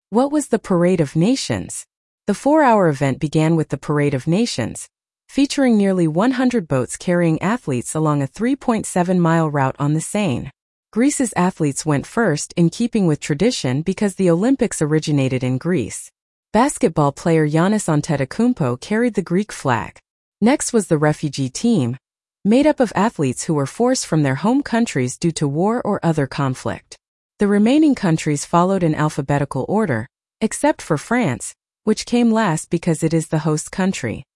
What was the Parade of Nations? The 4-hour event began with the Parade of Nations, featuring nearly 100 boats carrying athletes along a 3.7-mile route on the Seine. Greece's athletes went first in keeping with tradition because the Olympics originated in Greece. Basketball player Giannis Antetokounmpo carried the Greek flag. Next was the refugee team, made up of athletes who were forced from their home countries due to war or other conflict. The remaining countries followed in alphabetical order, except for France, which came last because it is the host country.